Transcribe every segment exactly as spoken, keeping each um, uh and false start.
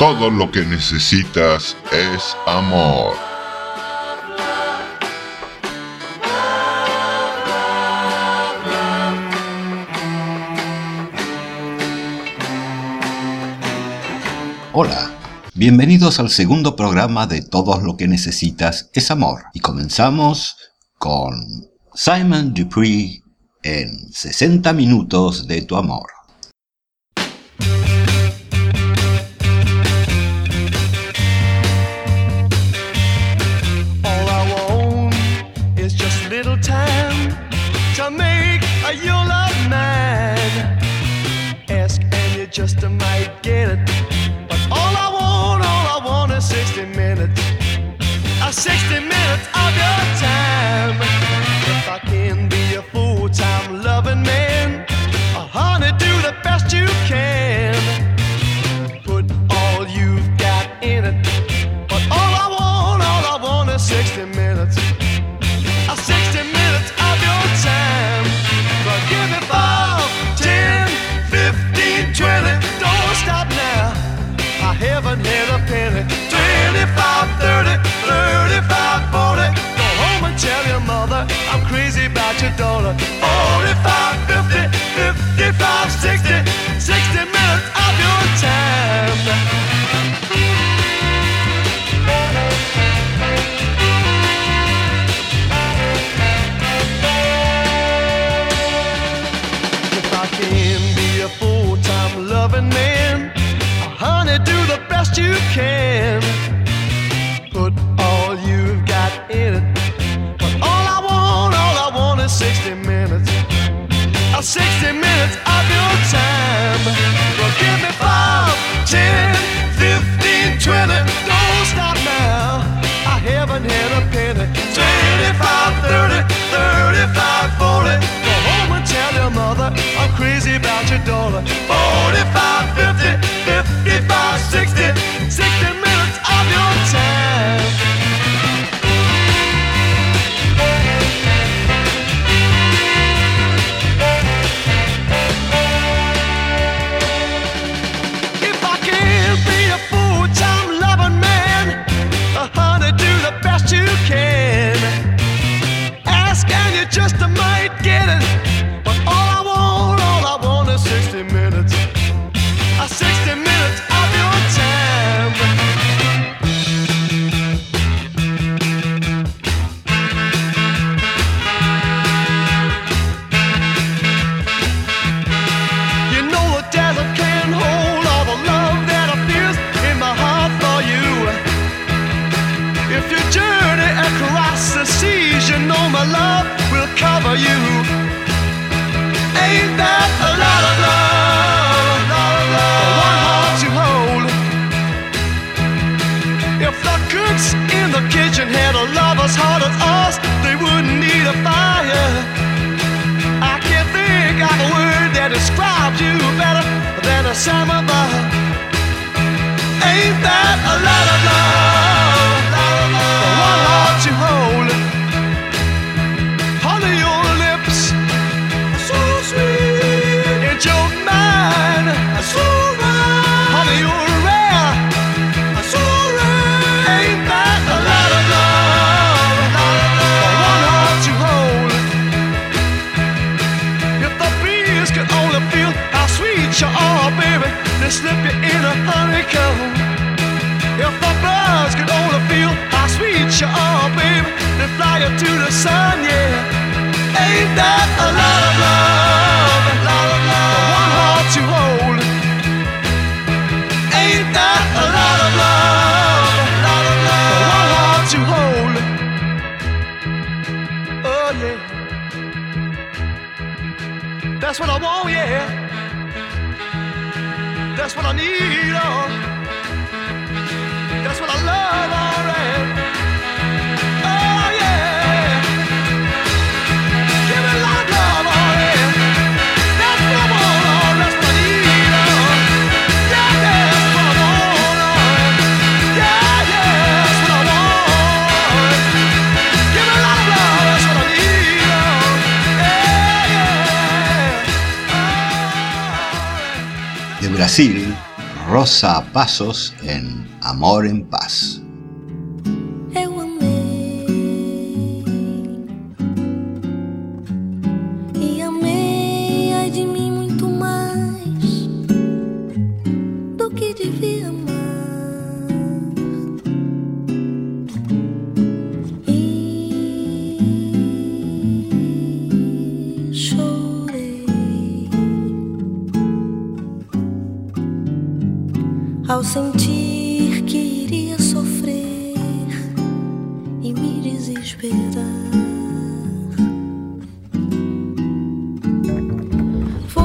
Todo lo que necesitas es amor. Hola, bienvenidos al segundo programa de Todo lo que necesitas es amor. Y comenzamos con Simon Dupree en sesenta minutos de tu amor. All I want is just little time to make your love mine. Ask and you just might get it. All I want, all I want is sixty minutes, uh, sixty minutes of your time. If I can be a full-time loving man, uh, honey, do the best you can. Put all you've got in it, but all I want, all I want is sixty minutes, uh, sixty minutes of your time. But give me five, ten, fifteen, twenty, don't stop now. I haven't had a penny. Twenty-five, thirty, thirty-five, forty. Go home and tell your mother I'm crazy about your daughter. Forty-five, fifty, fifty-five, sixty, sixty minutes of your time. If I can be a full-time loving man, honey, do the best you can. Put all you've got in it. But all I want, all I want is sixty minutes. Uh, sixty minutes of your time. Well, give me five, ten, fifteen, twenty. Don't stop now. I haven't had a penny. Twenty-five, thirty, thirty-five, forty. Go home and tell your mother I'm crazy about your daughter. Forty-five, fifty, fifty-five, sixty, sixty minutes of your time. If I can't be a full-time loving man, uh, honey, do the best you can. Ask and you just might get it. But all I want, all I want is sixty minutes. Uh, sixty minutes of your time. You know the desert can't hold all the love that I feel in my heart for you. If you journey across the seas, you know my love will cover you. Ain't that a lot of love, lot of love for one heart to hold? If the cooks in the kitchen had a love as hard as us, they wouldn't need a fire. I can't think of a word that describes you better than a samovar. Ain't that a lot of love, lot of love for one heart to hold? Honey, your lips are so sweet, and your mind are so right. Honey, you're rare, are so rare. Ain't that a lot of love, lot of love for one heart to hold? If the bees could only feel how sweet you are, baby, they slip you in a honeycomb. If the birds could only feel how sweet you are, baby, they fly you to the sun, yeah. Ain't that a lot of love, a lot of love for one heart to hold? Ain't that a lot of love, a lot of love for one heart to hold? Oh yeah, that's what I want, yeah. That's what I need, oh. That's what I love, alright. Oh yeah. Give me a lot of love, oh yeah. That's what I want, oh. That's what I need, oh. Yeah, that's what I want, oh. Yeah, yeah, that's what I want. Give me a lot of love, that's what I need, oh. Yeah, yeah. Oh. De Brasil, Rosa Passos en Amor en Paz. Eu amei e amei ai de mim muito mais do que devia amar. E chorei ao sentir que iria sofrer e me desesperar. Foi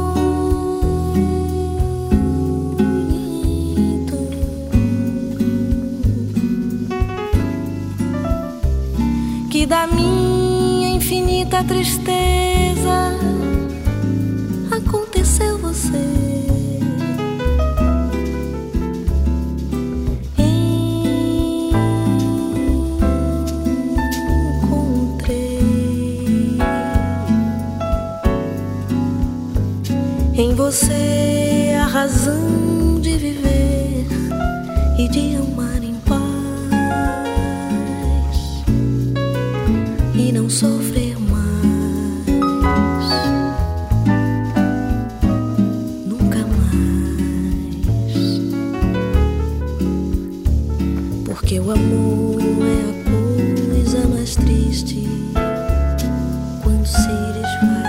então que da minha infinita tristeza aconteceu você. Em você a razão de viver e de amar em paz e não sofrer mais, nunca mais, porque o amor é a coisa mais triste quando se desfaz.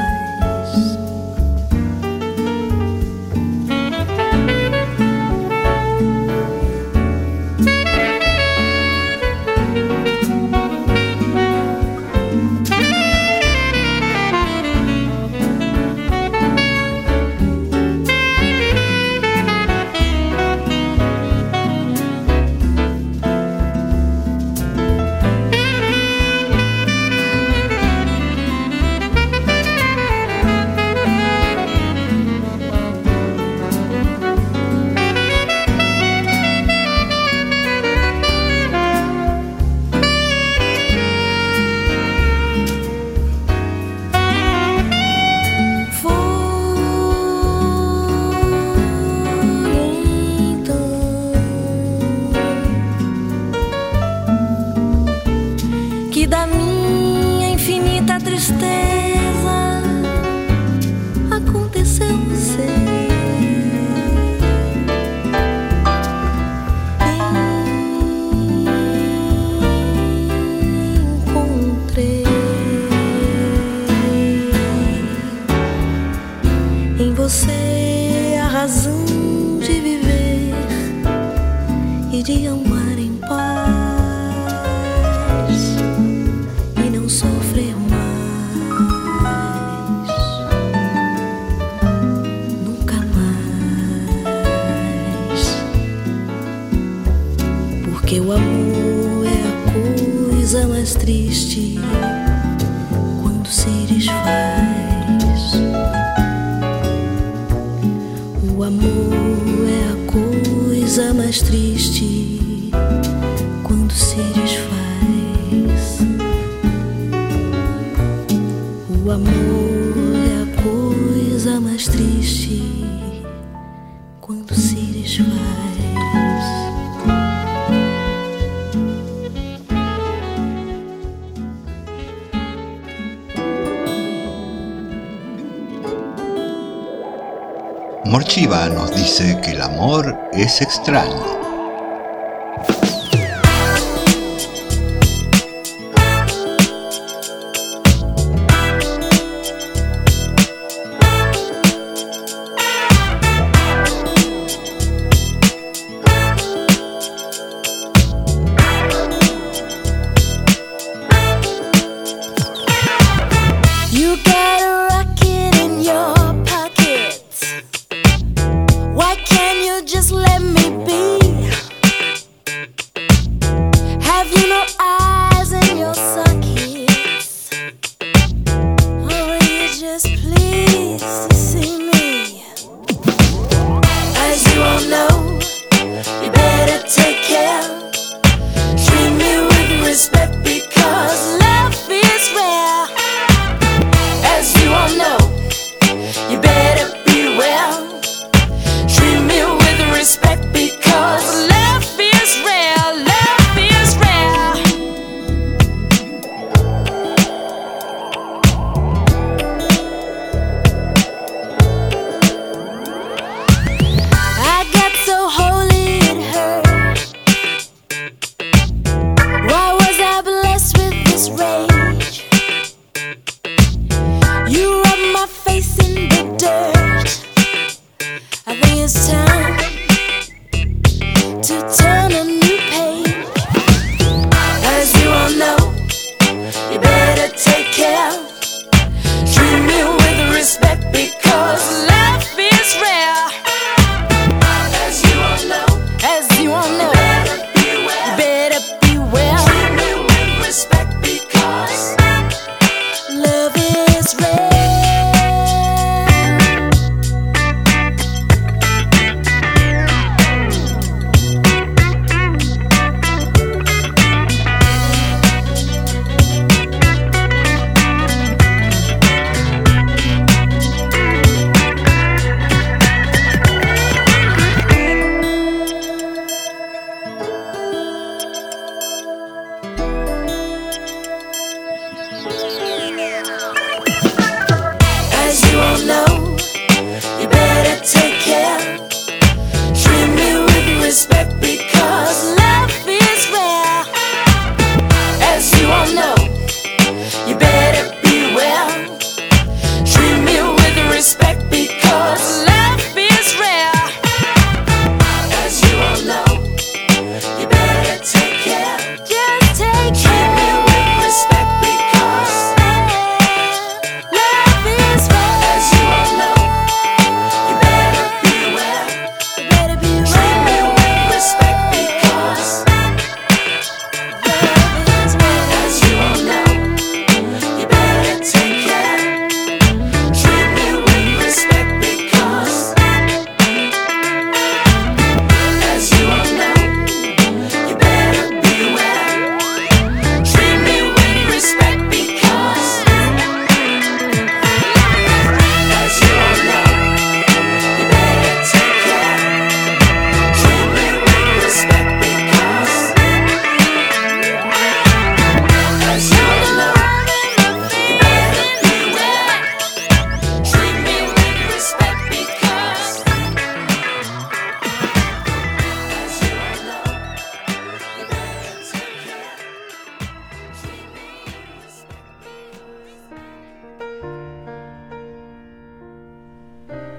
Porque o amor é a coisa mais triste quando se desfaz. O amor é a coisa mais triste quando se desfaz. O amor é a coisa mais triste quando se desfaz. Morchiva nos dice que el amor es extraño. Just let me be.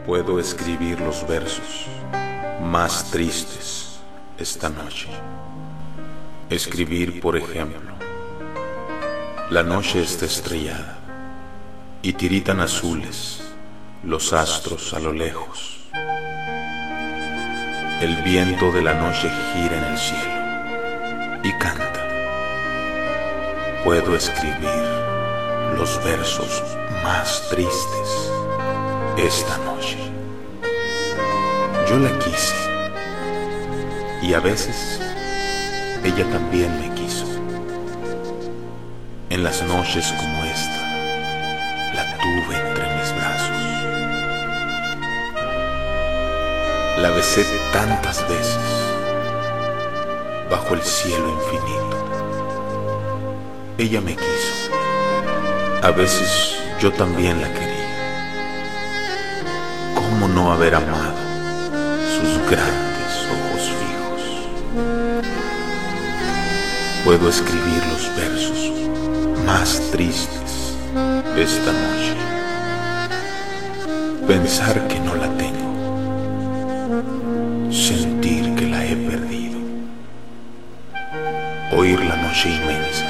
Puedo escribir los versos más tristes esta noche. Escribir, por ejemplo: la noche está estrellada y tiritan azules los astros a lo lejos. El viento de la noche gira en el cielo y canta. Puedo escribir los versos más tristes esta noche. Yo la quise y a veces ella también me quiso. En las noches como esta la tuve entre mis brazos. La besé tantas veces bajo el cielo infinito. Ella me quiso. A veces yo también la quería. ¿Cómo no haber amado sus grandes ojos fijos? Puedo escribir los versos más tristes esta noche. Pensar que no la tengo, sentir que la he perdido, oír la noche inmensa,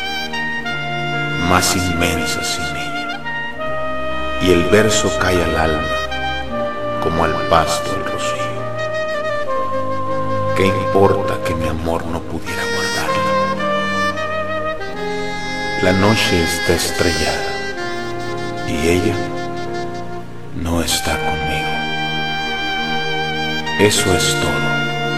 más inmensa sin ella, y el verso cae al alma como al pasto el rocío. ¿Qué importa que mi amor no pudiera guardarla? La noche está estrellada y ella no está conmigo. Eso es todo.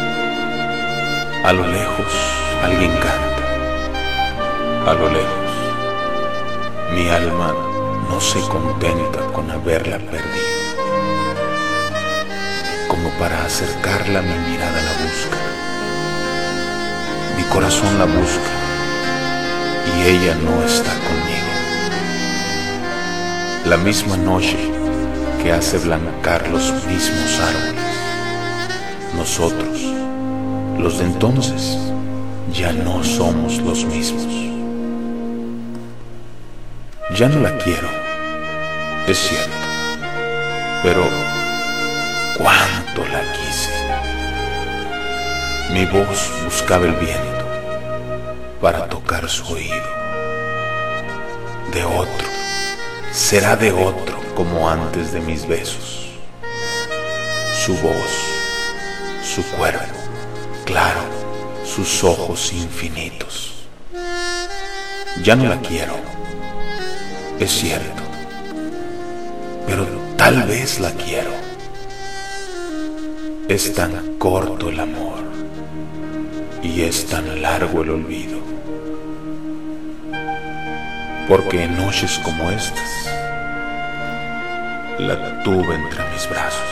A lo lejos alguien canta. A lo lejos mi alma no se contenta con haberla perdido. Como para acercarla mi mirada la busca. Mi corazón la busca y ella no está conmigo. La misma noche que hace blancar los mismos árboles. Nosotros, los de entonces, ya no somos los mismos. Ya no la quiero, es cierto, pero cuánto la quise. Mi voz buscaba el viento para tocar su oído. De otro, será de otro como antes de mis besos. Su voz, su cuerpo, claro, sus ojos infinitos. Ya no la quiero, es cierto, pero tal vez la quiero. Es tan corto el amor y es tan largo el olvido, porque en noches como estas la tuve entre mis brazos.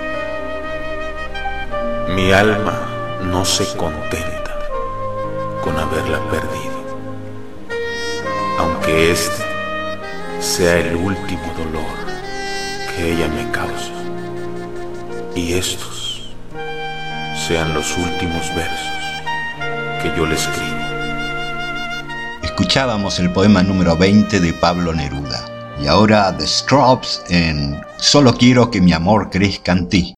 Mi alma no se contenta con haberla perdido, aunque este sea el último dolor que ella me causa y estos sean los últimos versos que yo le escribo. Escuchábamos el poema número veinte de Pablo Neruda y ahora The Strawbs en Solo quiero que mi amor crezca en ti.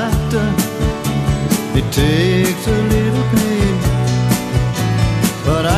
Takes a little pain, but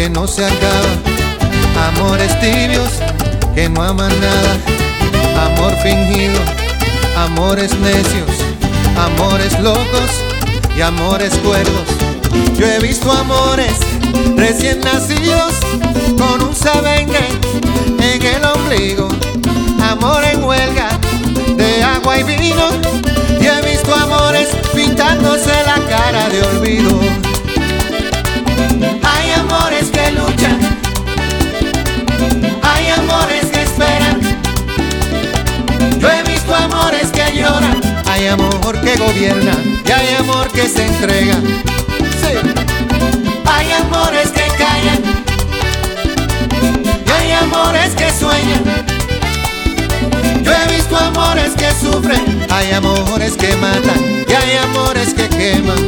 no se acaba, amores tibios que no aman nada, amor fingido, amores necios, amores locos y amores cuerdos. Yo he visto amores recién nacidos con un sabengue en el ombligo, amor en huelga de agua y vino, y he visto amores pintándose la cara de olvido. Hay amores que luchan, hay amores que esperan, yo he visto amores que lloran, hay amor que gobierna y hay amor que se entrega. Sí. Hay amores que callan y hay amores que sueñan, yo he visto amores que sufren, hay amores que matan y hay amores que queman.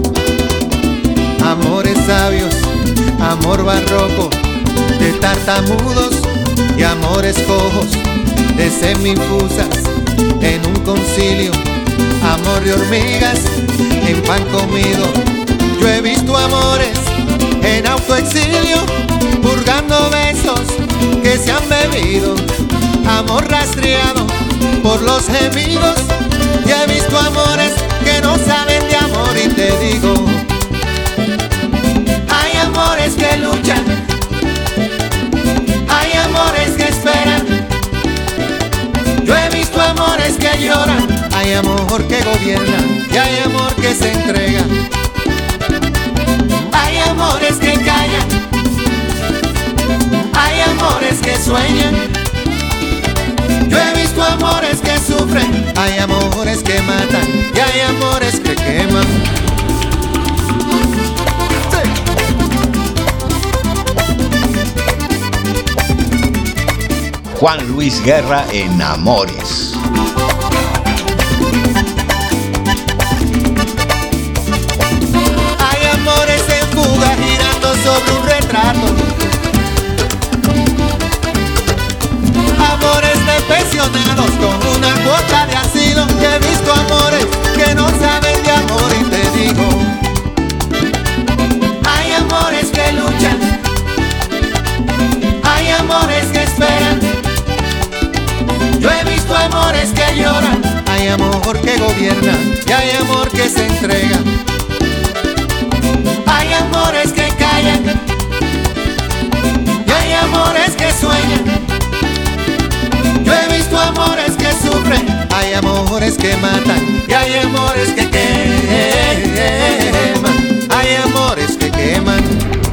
Amores sabios, amor barroco de tartamudos y amores cojos de semifusas en un concilio, amor de hormigas en pan comido. Yo he visto amores en autoexilio, purgando besos que se han bebido, amor rastreado por los gemidos, y he visto amores que no saben de amor y te digo, hay amores que luchan, hay amores que esperan, yo he visto amores que lloran, hay amor que gobierna y hay amor que se entrega. Hay amores que callan, hay amores que sueñan, yo he visto amores que sufren, hay amores que matan y hay amores que queman. Sí. Juan Luis Guerra en Amores. Hay amores en fuga girando sobre un retrato, amores de pensionados con una cuota de asilo, y he visto amores que no saben de amor y te digo, hay amores que luchan, hay amores que esperan, yo he visto amores que lloran, hay amor que gobierna y hay amor que se entrega. Hay amores que callan y hay amores que sueñan, yo he visto amores que sufren, hay amores que matan y hay amores que queman, hay amores que queman.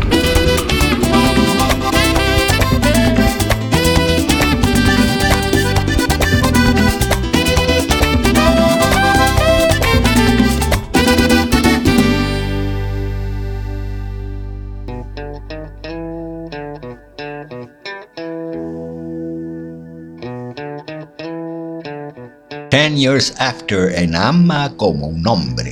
Ten Years After en Ama como un hombre.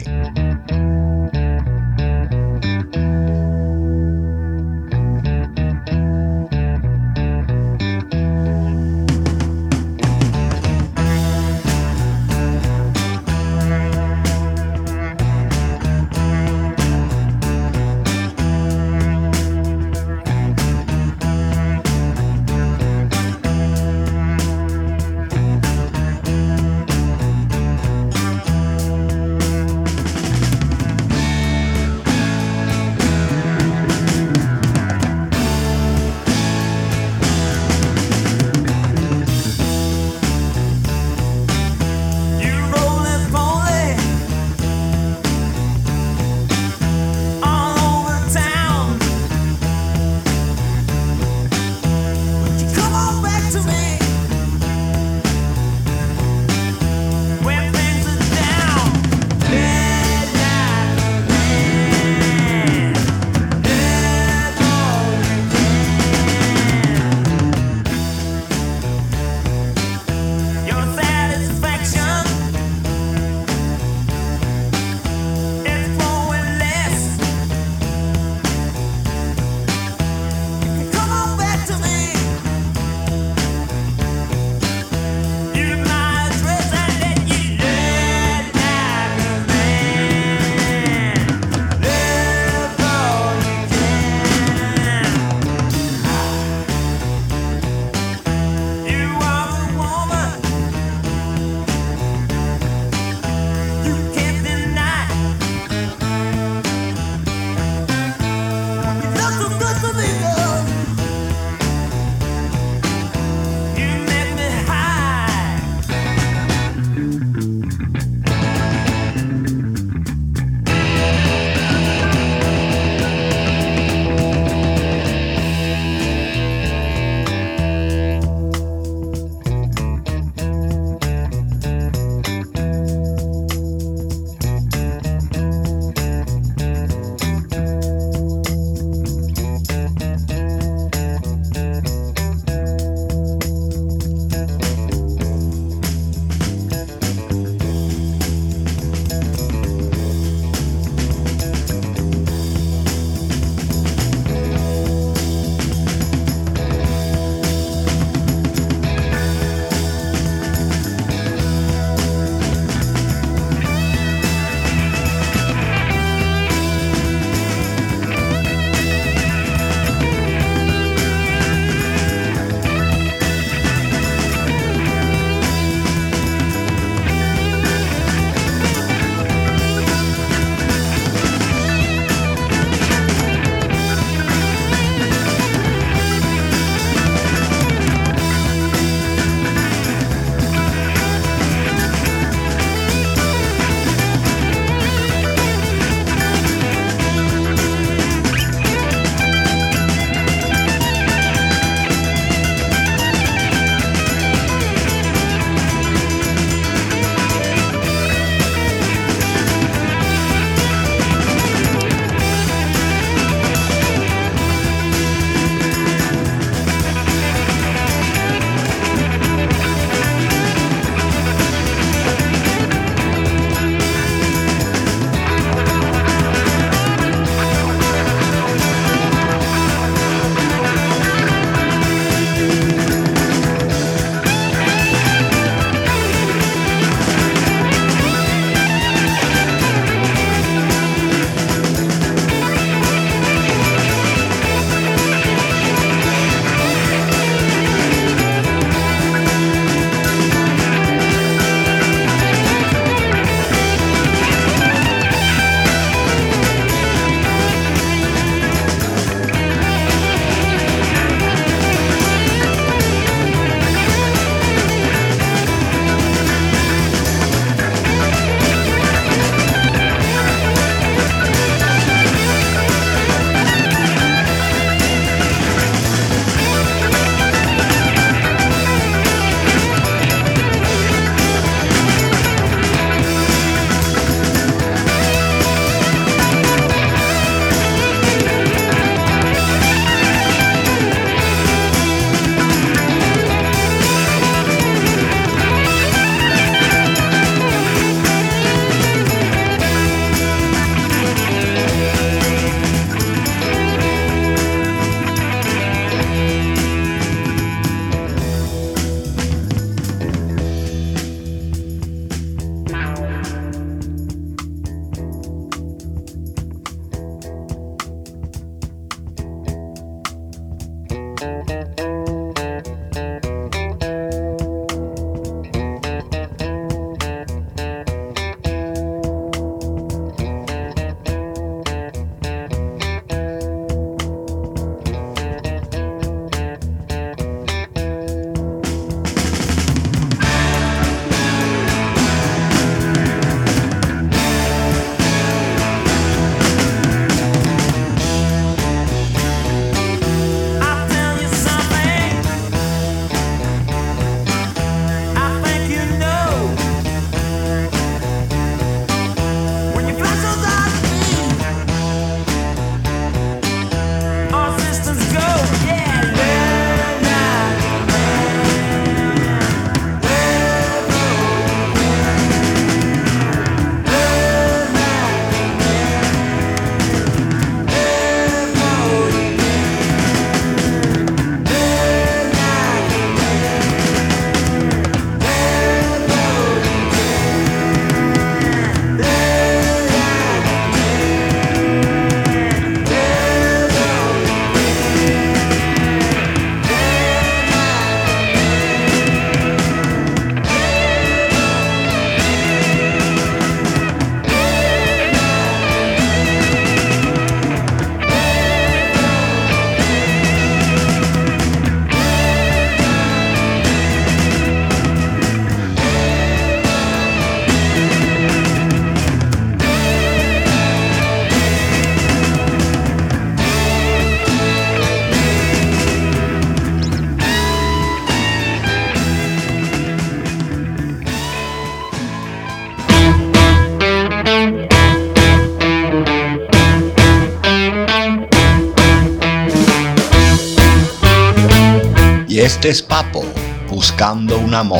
Este es Papo, buscando un amor.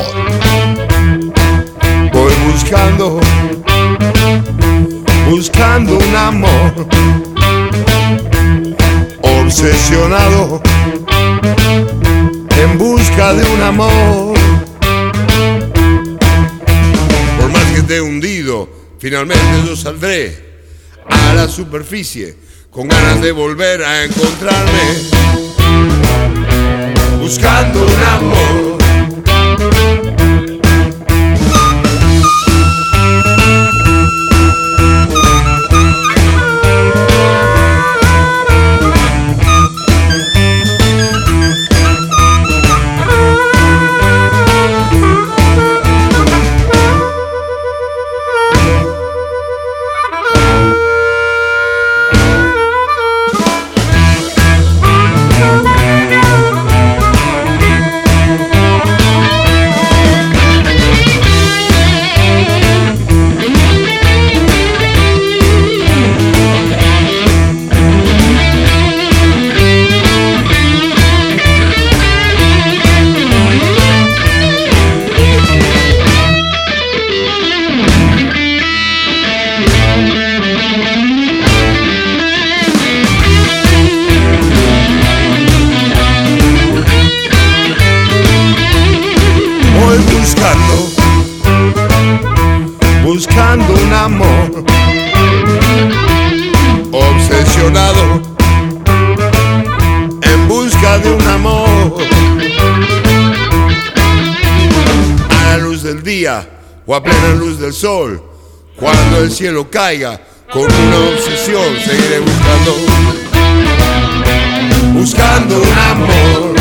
Voy buscando, buscando un amor, obsesionado, en busca de un amor. Por más que esté hundido, finalmente yo saldré a la superficie con ganas de volver a encontrarme, buscando un amor. Buscando un amor, obsesionado, en busca de un amor. A la luz del día o a plena luz del sol, cuando el cielo caiga, con una obsesión seguiré buscando, buscando un amor.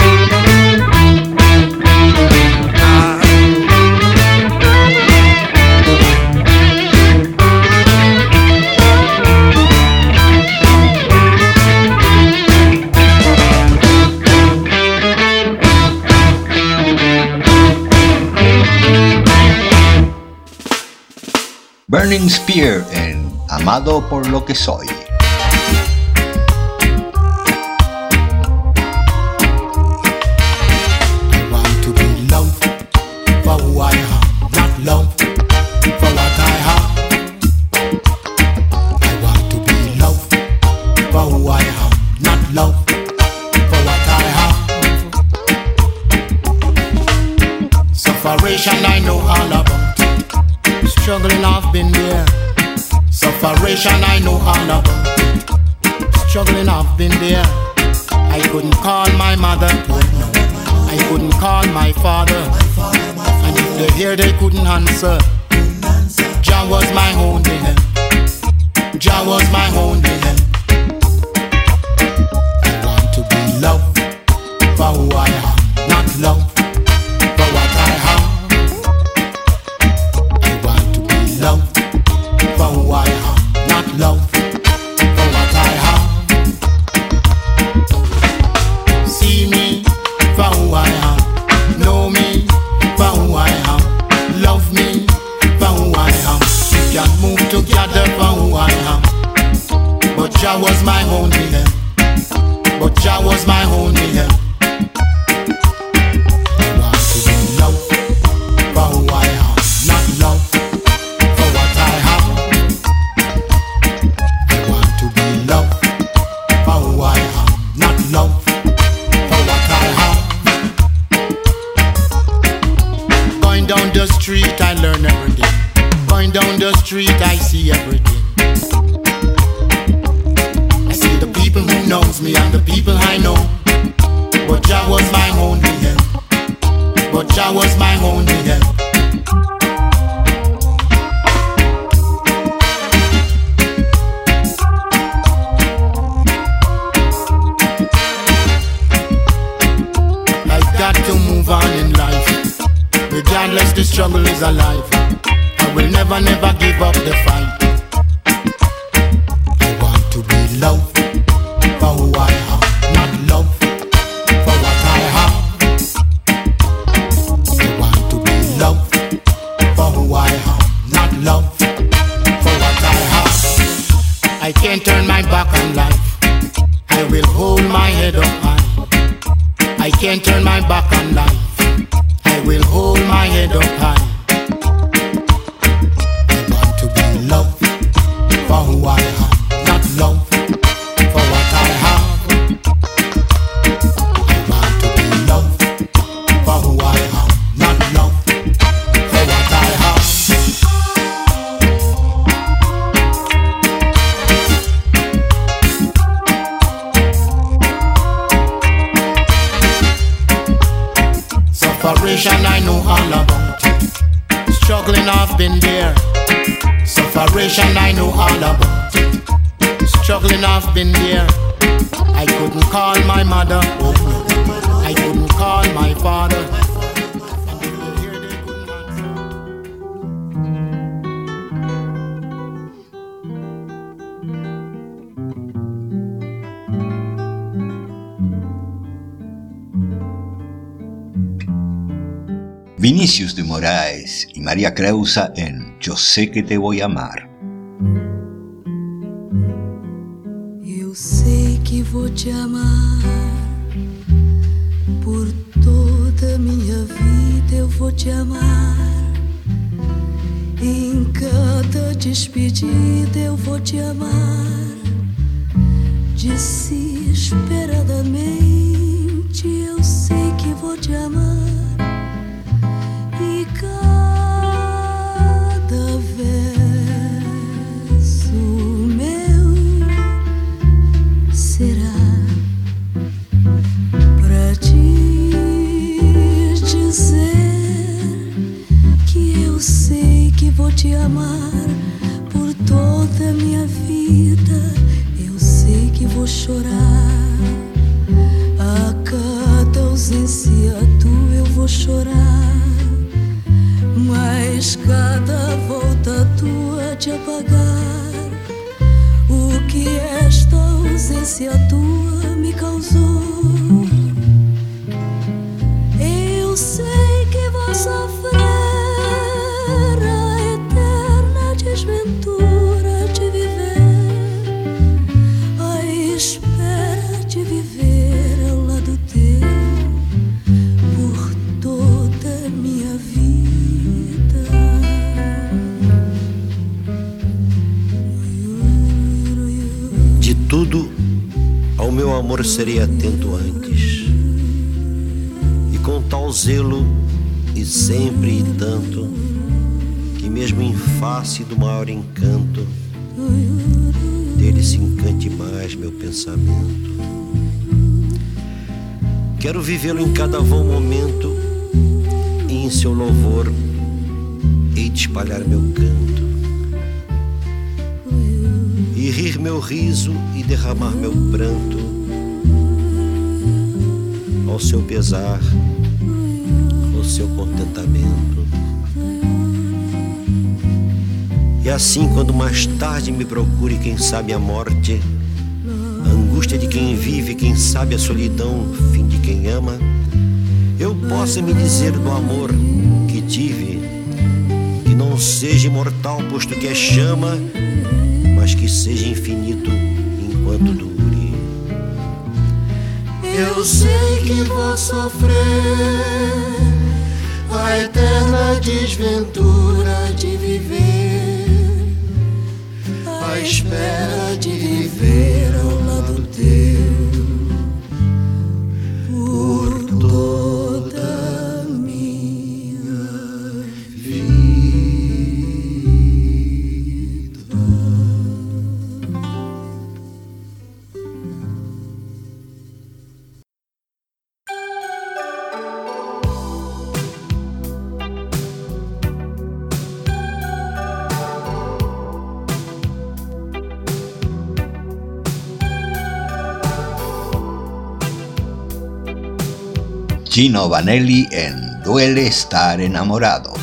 Burning Spear en Amado por lo que soy. I want to be loved for who I am, not loved for what I have. I want to be loved for who I am, not loved for what I have. Sufferation I know all about. Struggling I've been there. Sufferation I know all about. Struggling I've been there. I couldn't call my mother, I couldn't call my father, and if they hear they couldn't answer. Jah was my only help. Jah was my only help. I want to be loved for who I am, not loved for what I have. Love for who I am, not love for what I have. See me for who I am, know me for who I am, love me for who I am. We can move together for who I am. But Jah was my only help. But Jah was my only help. I want to be loved for who I am, not love. Street I learn everything. Going down the street I see everything. I see the people who knows me and the people I know. But Jah was my only help. But Jah was my only help. I've got to move on in life. Regardless, the struggle is alive. I will never, never give up the fight. I want to be loved for who I am, not loved for what I have. I want to be loved for who I am, not loved for what I have. I can't turn my back on life. I will hold my head up high. I can't turn my back back on life, I will hold my head up high. I want to be loved for who I am, not love for what I have. I want to be loved for who I am, not love for what I have. Sufferation, I know all about it. Struggling, I've been there. Sufferation, I know all about it. Struggling, I've been there. I couldn't call my mother, oh no. I couldn't call my father. Vinícius de Moraes y María Creusa en Yo sé que te voy a amar. Eu sei que vou te amar por toda minha vida. Eu vou te amar em cada despedida. Eu vou te amar desesperadamente. Eu sei que vou te amar. E cada verso meu será pra te dizer que eu sei que vou te amar por toda a minha vida. Eu sei que vou chorar a cada ausência tua. Eu vou chorar, mas cada volta tua de apagar o que esta ausência tua me causou. Eu sei que vou sofrer a eterna desventura de viver, a espera de viver ao lado teu por toda a minha vida. De tudo ao meu amor serei atento antes, e com tal zelo e sempre e tanto, que mesmo em face do maior encanto, dele se encante mais meu pensamento. Quero vivê-lo em cada vão momento, e em seu louvor hei de espalhar meu canto, e rir meu riso e derramar meu pranto ao seu pesar, ao seu contentamento. E assim, quando mais tarde me procure, quem sabe a morte, a angústia de quem vive, quem sabe a solidão, fim de quem ama, eu possa me dizer do amor que tive, que não seja imortal, posto que é chama, mas que seja infinito enquanto dure. Eu sei que vou sofrer a eterna desventura de viver, a espera de viver ao lado teu por toda a minha vida. Gino Vanelli en Duele estar enamorado.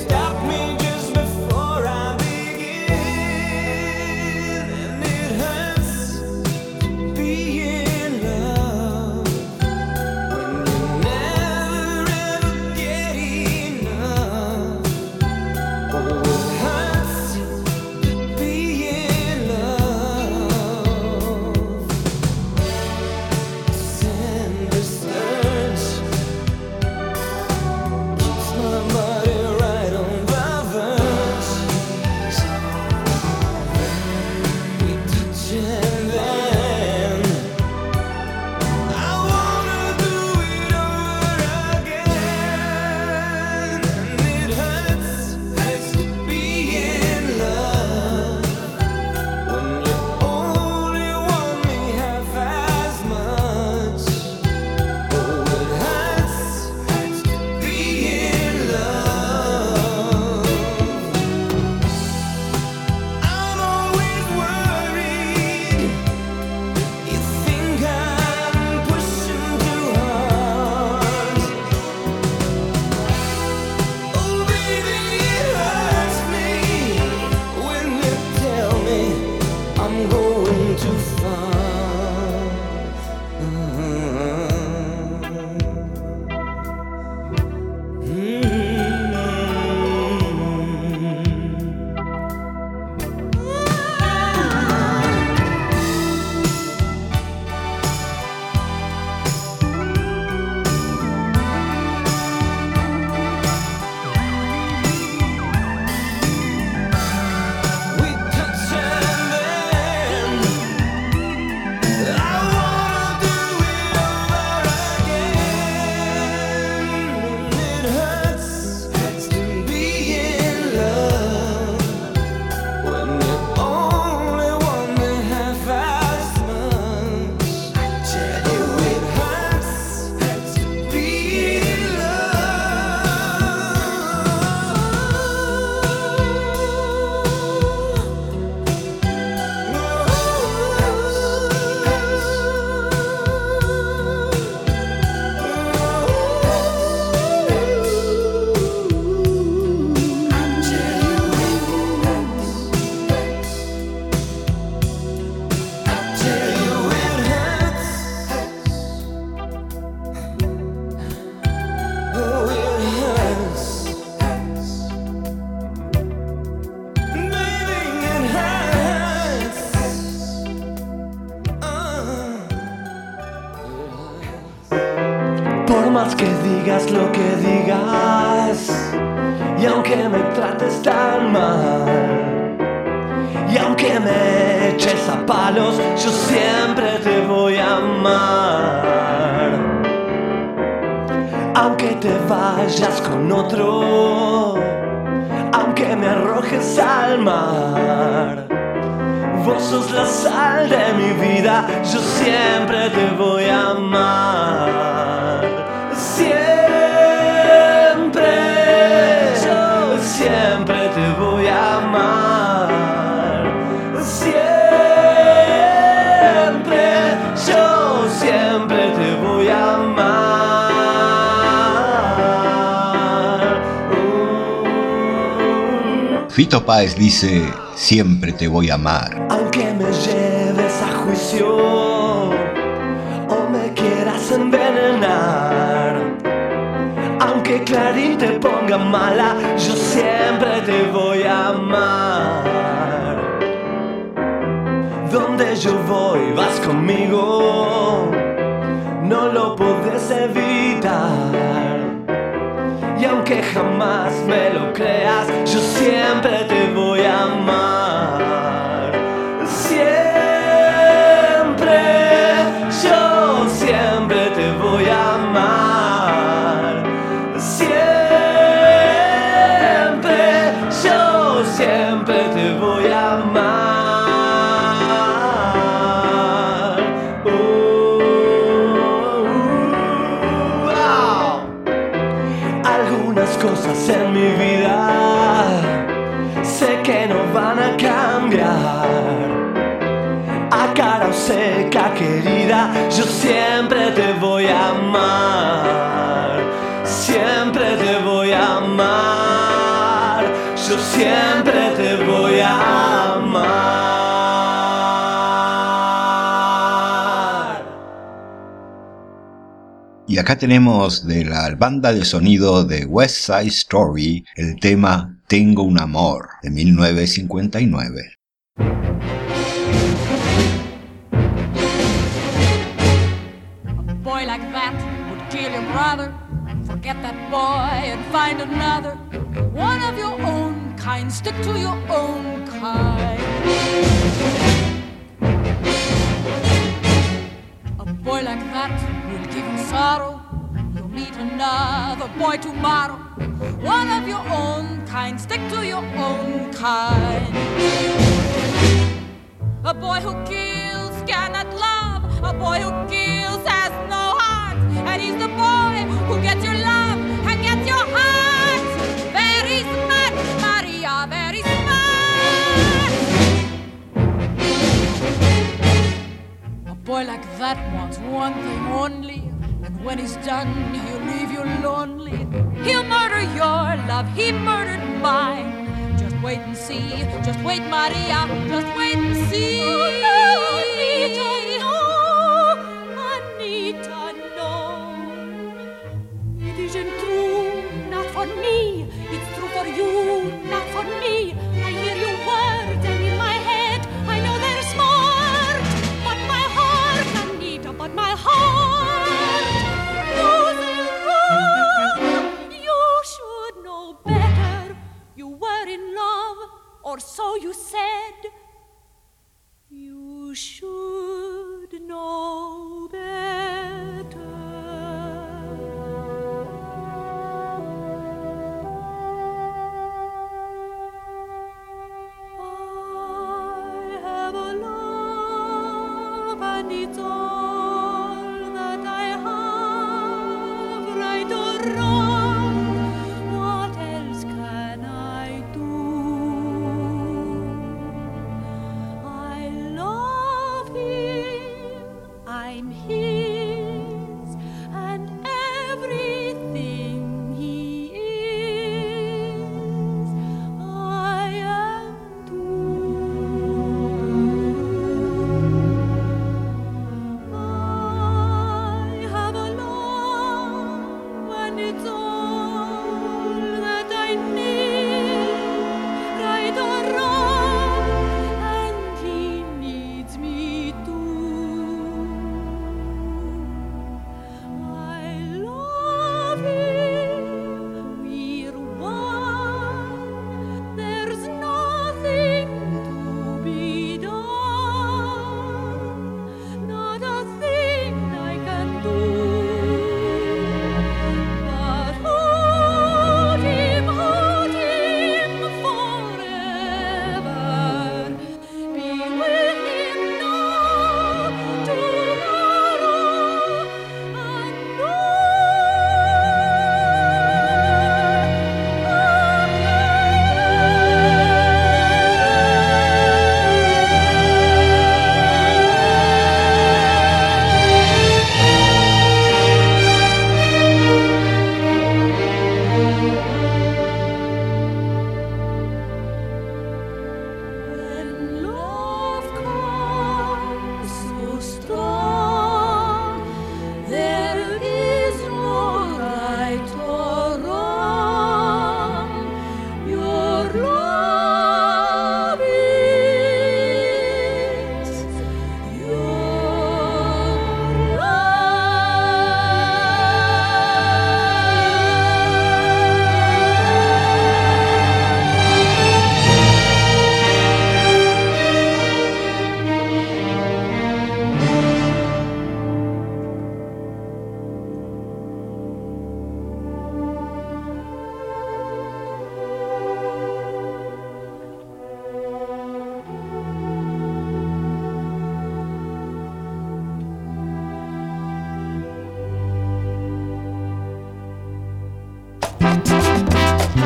It hurts. Por más que digas lo que digas, y aunque me trates tan mal, y aunque me eches a palos, yo siempre te voy a amar. Aunque te vayas con otro, aunque me arrojes al mar, vos sos la sal de mi vida, yo siempre te voy a amar. Siempre, yo siempre te voy a amar. Siempre, yo siempre te voy a amar. Uh. Fito Páez dice, siempre te voy a amar. Aunque me lleves a juicio o me quieras envenenar, aunque Clarín te ponga mala, yo siempre te voy a amar. Donde yo voy, vas conmigo, no lo podés evitar. Y aunque jamás me lo creas, yo siempre te voy a amar. Siempre, yo siempre te voy a amar. Siempre, yo siempre te voy a amar. Oh, wow. Algunas cosas en mi vida sé que no van a cambiar. A cara seca, querida, yo siempre te voy a amar. Siempre te voy a amar. Yo siempre te voy a amar. Y acá tenemos de la banda de sonido de West Side Story el tema Tengo un amor de mil novecientos cincuenta y nueve. A boy like that would kill your brother. Forget that boy and find another. One of your own kind, stick to your own kind. A boy like that will give you sorrow. You'll meet another boy tomorrow. One of your own kind, stick to your own kind. A boy who kills cannot love. A boy who kills has no heart. And he's the boy who gets your love and gets your heart. Very smart, Maria, very smart. A boy like that wants one thing only. And when he's done, he'll leave you lonely. He'll murder your love, he murdered mine. Just wait and see, just wait, Maria, just wait and see. Oh, no, Anita, no, Anita, no. It isn't true, not for me. It's true for you, not for me. I hear your words and in my head I know they're smart. But my heart, Anita, but my heart knows they're wrong. You should know better. You were in love, or so you said. You should know better. I have a love, and it's all that I have, right or wrong. What else can I do? I love him, I'm his, and everything he is, I am too. I have a love, and it's all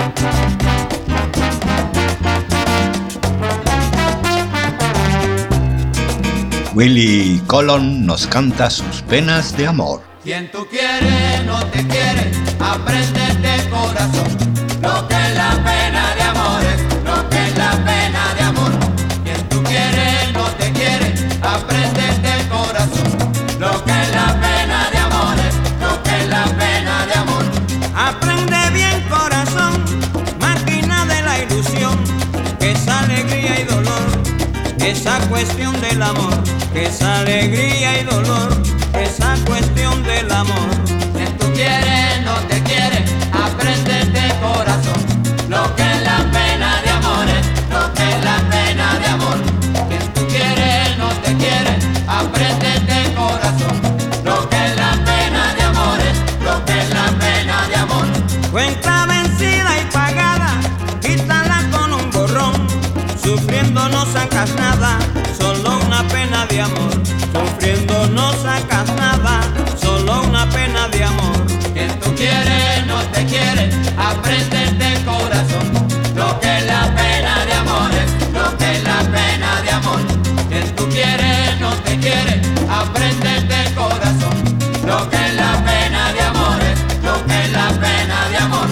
Willie Colon nos canta sus penas de amor. Quien tú quieres no te quiere, aprende de corazón lo que es la pena de amores, lo que es la pena de amor. Quien tú quieres no te quiere, aprende de corazón lo que es la pena de amores, lo que es la pena de amor. Aprende bien corazón, máquina de la ilusión, que es alegría y dolor, esa cuestión del amor, que es alegría y dolor, esa cuestión del amor. Quien tú quieres no te quiere, aprende de corazón lo que es la pena de amores, lo que es la pena de amor. Quien tú quieres no te quiere, aprende de corazón lo que es la pena de amores, lo que es la pena de amor. Cuenta vencida y pagada, quítala con un borrón, sufriendo no sacas nada, solo una pena de amor. Sufriendo no sacas nada, solo una pena de amor. Quien tú quieres no te quiere, aprende de corazón lo que es la pena de amores, lo que es la pena de amor. Quien tú quieres no te quiere, aprende de corazón lo que es la pena de amores, lo que es la pena de amor.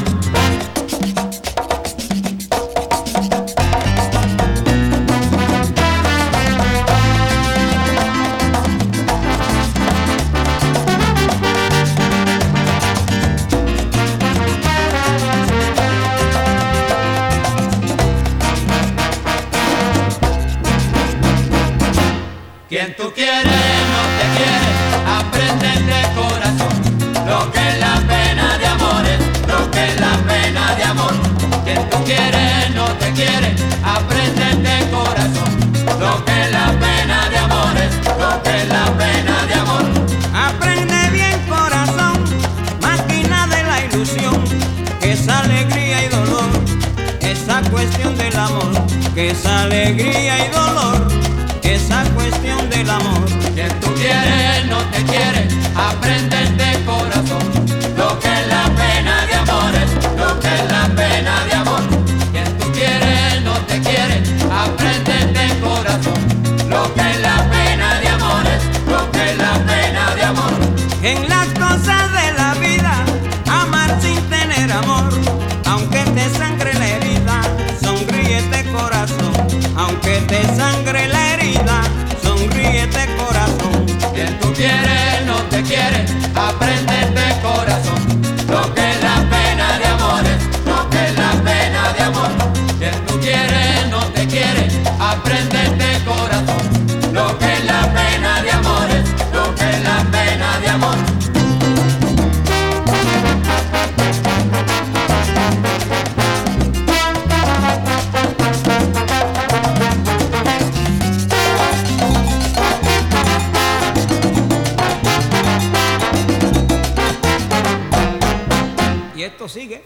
Quien tú quieres no te quiere, aprende de corazón lo que es la pena de amores, lo que es la pena de amor. Quien tú quieres no te quiere, aprende de corazón lo que es la pena de amores, lo que es la pena de amor. Aprende bien corazón, máquina de la ilusión, que es alegría y dolor, esa cuestión del amor, que es alegría y dolor, esa cuestión del amor. Quien tú quieres no te quiere, aprende de corazón lo que es la pena de amores, lo que es la pena de amor. Quien tú quieres no te quiere, aprende de corazón lo que es la pena de amores, lo que es la pena de amor. En las cosas de la vida, amar sin tener amor, aunque te sangre la herida, sonríete corazón, aunque te sangre la herida, sonríete corazón. Quien tú quieres no te quiere, aprende de corazón lo que es la pena de amores, lo que es la pena de amor. Quien tú quieres no te quiere, aprende de corazón lo que es la pena de amores, lo que es la pena de amor. Y esto sigue.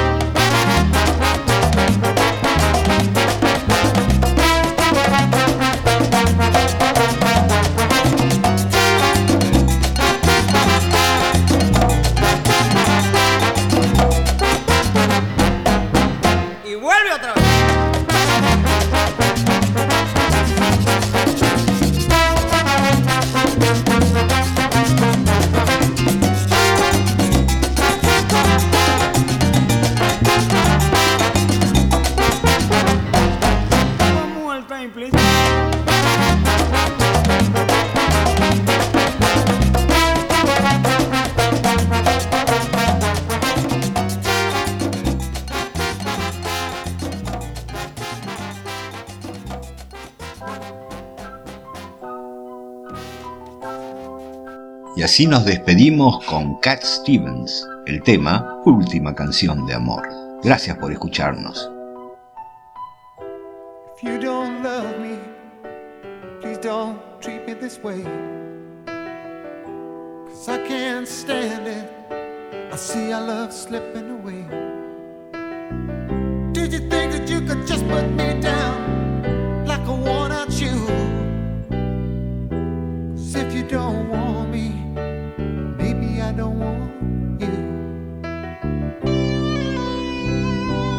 Y vuelve otra vez. Y así nos despedimos con Cat Stevens, el tema Última Canción de Amor. Gracias por escucharnos. If you don't love me, please don't treat me this way. 'Cause I can't stand it, I see our love slipping away. Did you think that you could just put me down like a worn out shoe? 'Cause if you don't want me, maybe I don't want you.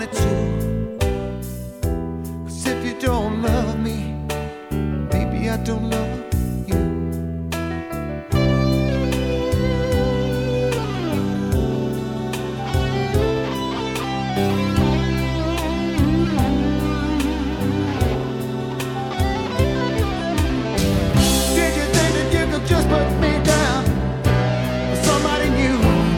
wanted to. 'Cause if you don't love me, maybe I don't love you. Did you think that you could just put me down with somebody new?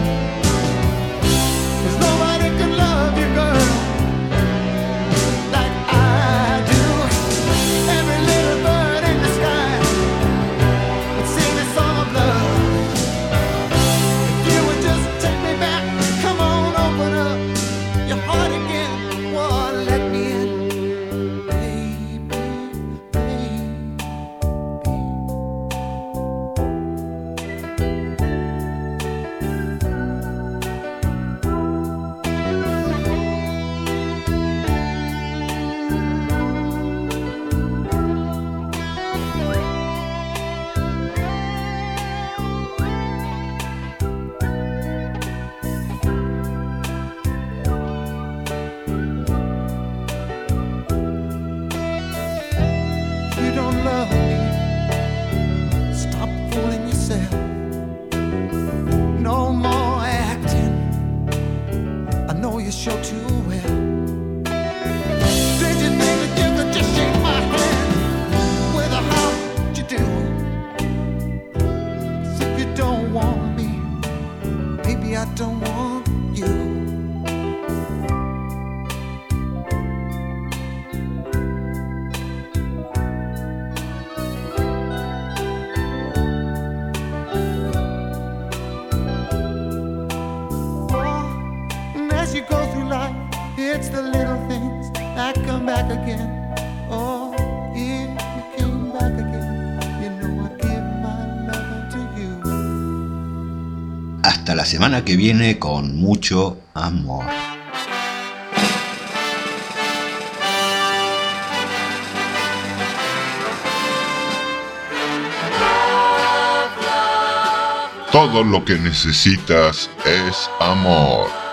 'Cause nobody can love you, girl, like I do. Every little bird in the sky would sing a song of love. If you would just take me back, come on, open up your heart again. Oh, let me in, baby, baby. You don't love me, stop fooling yourself. No more acting, I know you show too well. Did you think that you could just shake my hand with a how you do? 'Cause if you don't want me, maybe I don't want you. And as you go through life, it's the little things that come back again. Oh, if you came back again, you know I'd give my love to you. Hasta la semana que viene con mucho amor. Todo lo que necesitas es amor.